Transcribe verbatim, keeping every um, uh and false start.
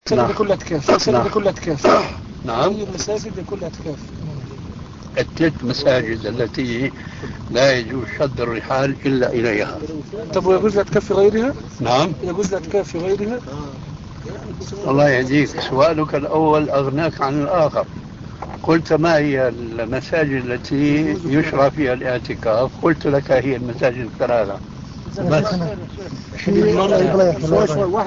نعم. كل اعتكاف نعم. كل اعتكاف نعم. هي المساجد لكل اعتكاف. الثلاث مساجد التي لا يجوز شد الرحال إلا إليها. طب ويجوز الاعتكاف في غيرها؟ نعم. يجوز الاعتكاف في غيرها؟ الله يهديك، سؤالك الأول أغناك عن الآخر. قلت ما هي المساجد التي يشرع فيها الاعتكاف؟ قلت لك هي المساجد الثلاثة بس.